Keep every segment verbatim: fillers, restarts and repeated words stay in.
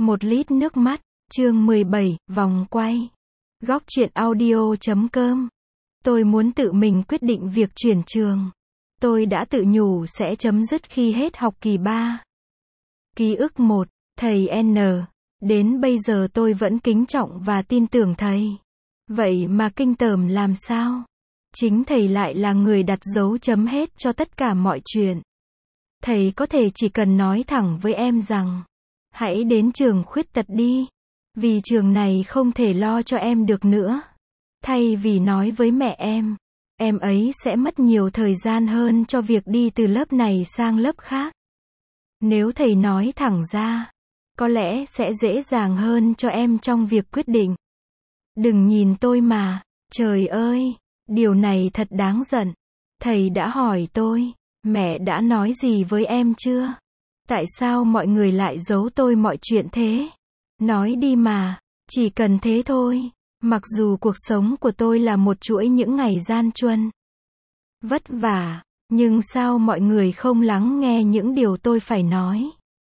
Một lít nước mắt, chương mười bảy, vòng quay. Góc truyện audio chấm com. Tôi muốn tự mình quyết định việc chuyển trường. Tôi đã tự nhủ sẽ chấm dứt khi hết học kỳ ba. Ký ức một, thầy N. Đến bây giờ tôi vẫn kính trọng và tin tưởng thầy. Vậy mà kinh tởm làm sao? Chính thầy lại là người đặt dấu chấm hết cho tất cả mọi chuyện. Thầy có thể chỉ cần nói thẳng với em rằng, hãy đến trường khuyết tật đi. Vì trường này không thể lo cho em được nữa. Thay vì nói với mẹ em, em ấy sẽ mất nhiều thời gian hơn cho việc đi từ lớp này sang lớp khác. Nếu thầy nói thẳng ra, có lẽ sẽ dễ dàng hơn cho em trong việc quyết định. Đừng nhìn tôi mà, trời ơi, điều này thật đáng giận. Thầy đã hỏi tôi, mẹ đã nói gì với em chưa? Tại sao mọi người lại giấu tôi mọi chuyện thế? Nói đi mà, chỉ cần thế thôi. Mặc dù cuộc sống của tôi là một chuỗi những ngày gian truân, vất vả, nhưng sao mọi người không lắng nghe những điều tôi phải nói?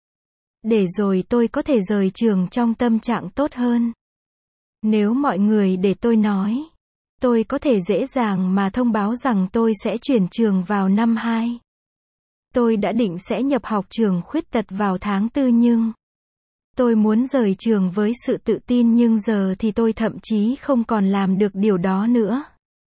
Để rồi tôi có thể rời trường trong tâm trạng tốt hơn. Nếu mọi người để tôi nói, tôi có thể dễ dàng mà thông báo rằng tôi sẽ chuyển trường vào năm hai. Tôi đã định sẽ nhập học trường khuyết tật vào tháng tư nhưng tôi muốn rời trường với sự tự tin, nhưng giờ thì tôi thậm chí không còn làm được điều đó nữa.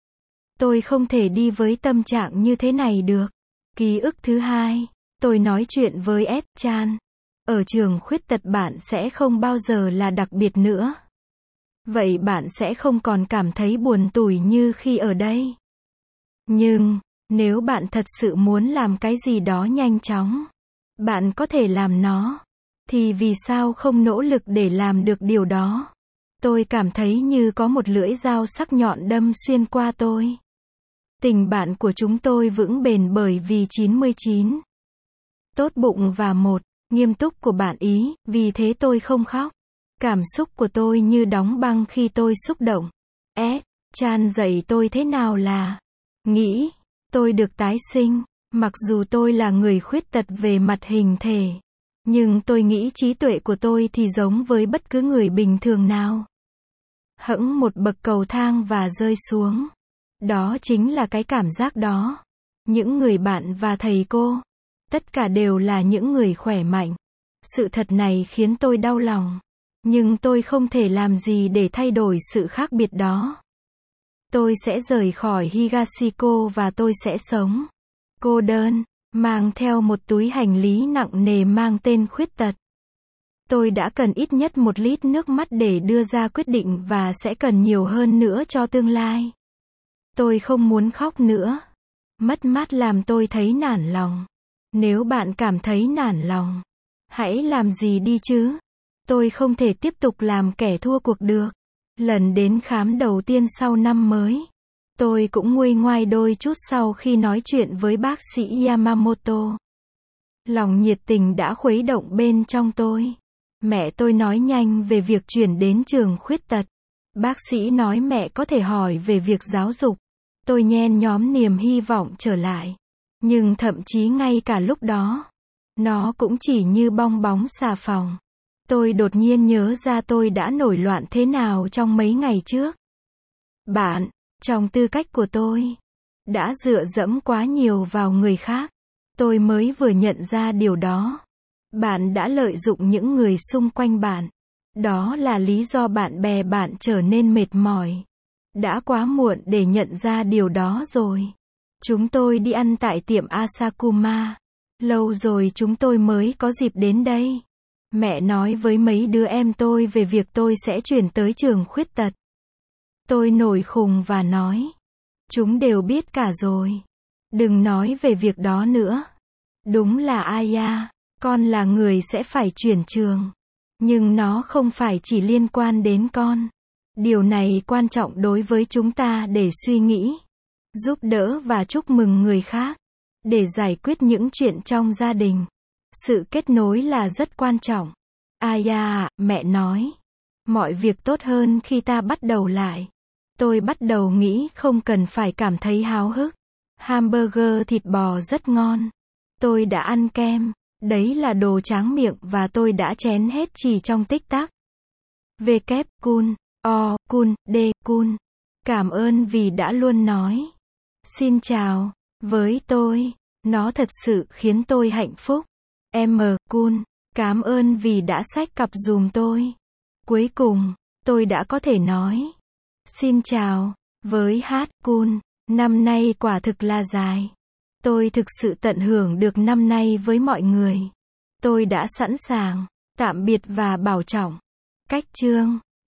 Tôi không thể đi với tâm trạng như thế này được. Ký ức thứ hai, tôi nói chuyện với S. Chan. Ở trường khuyết tật bạn sẽ không bao giờ là đặc biệt nữa. Vậy bạn sẽ không còn cảm thấy buồn tủi như khi ở đây. Nhưng, nếu bạn thật sự muốn làm cái gì đó nhanh chóng, bạn có thể làm nó. Thì vì sao không nỗ lực để làm được điều đó? Tôi cảm thấy như có một lưỡi dao sắc nhọn đâm xuyên qua tôi. Tình bạn của chúng tôi vững bền bởi vì chín mươi chín. Tốt bụng và một, nghiêm túc của bạn ý, vì thế tôi không khóc. Cảm xúc của tôi như đóng băng khi tôi xúc động. S. Chan dạy tôi thế nào là nghĩ, tôi được tái sinh. Mặc dù tôi là người khuyết tật về mặt hình thể, nhưng tôi nghĩ trí tuệ của tôi thì giống với bất cứ người bình thường nào. Hẫng một bậc cầu thang và rơi xuống. Đó chính là cái cảm giác đó. Những người bạn và thầy cô, tất cả đều là những người khỏe mạnh. Sự thật này khiến tôi đau lòng. Nhưng tôi không thể làm gì để thay đổi sự khác biệt đó. Tôi sẽ rời khỏi Higashiko và tôi sẽ sống cô đơn, mang theo một túi hành lý nặng nề mang tên khuyết tật. Tôi đã cần ít nhất một lít nước mắt để đưa ra quyết định và sẽ cần nhiều hơn nữa cho tương lai. Tôi không muốn khóc nữa. Mất mát làm tôi thấy nản lòng. Nếu bạn cảm thấy nản lòng, hãy làm gì đi chứ. Tôi không thể tiếp tục làm kẻ thua cuộc được. Lần đến khám đầu tiên sau năm mới, tôi cũng nguôi ngoai đôi chút sau khi nói chuyện với bác sĩ Yamamoto. Lòng nhiệt tình đã khuấy động bên trong tôi. Mẹ tôi nói nhanh về việc chuyển đến trường khuyết tật. Bác sĩ nói mẹ có thể hỏi về việc giáo dục. Tôi nhen nhóm niềm hy vọng trở lại. Nhưng thậm chí ngay cả lúc đó, nó cũng chỉ như bong bóng xà phòng. Tôi đột nhiên nhớ ra tôi đã nổi loạn thế nào trong mấy ngày trước. Bạn, trong tư cách của tôi, đã dựa dẫm quá nhiều vào người khác. Tôi mới vừa nhận ra điều đó. Bạn đã lợi dụng những người xung quanh bạn. Đó là lý do bạn bè bạn trở nên mệt mỏi. Đã quá muộn để nhận ra điều đó rồi. Chúng tôi đi ăn tại tiệm Asakuma. Lâu rồi chúng tôi mới có dịp đến đây. Mẹ nói với mấy đứa em tôi về việc tôi sẽ chuyển tới trường khuyết tật. Tôi nổi khùng và nói, chúng đều biết cả rồi. Đừng nói về việc đó nữa. Đúng là Aya, con là người sẽ phải chuyển trường. Nhưng nó không phải chỉ liên quan đến con. Điều này quan trọng đối với chúng ta để suy nghĩ, giúp đỡ và chúc mừng người khác. Để giải quyết những chuyện trong gia đình, sự kết nối là rất quan trọng. Aya, mẹ nói, mọi việc tốt hơn khi ta bắt đầu lại. Tôi bắt đầu nghĩ không cần phải cảm thấy háo hức. Hamburger thịt bò rất ngon. Tôi đã ăn kem, Đấy là đồ tráng miệng và tôi đã chén hết chỉ trong tích tắc. V kép Kun, O, Kun, D, Kun. Cảm ơn vì đã luôn nói. Xin chào. Với tôi, nó thật sự khiến tôi hạnh phúc. M, Kun. Cảm ơn vì đã xách cặp giùm tôi. Cuối cùng, tôi đã có thể nói. Xin chào. Với H, Kun. Năm nay quả thực là dài. Tôi thực sự tận hưởng được năm nay với mọi người. Tôi đã sẵn sàng. Tạm biệt và bảo trọng. Cách chương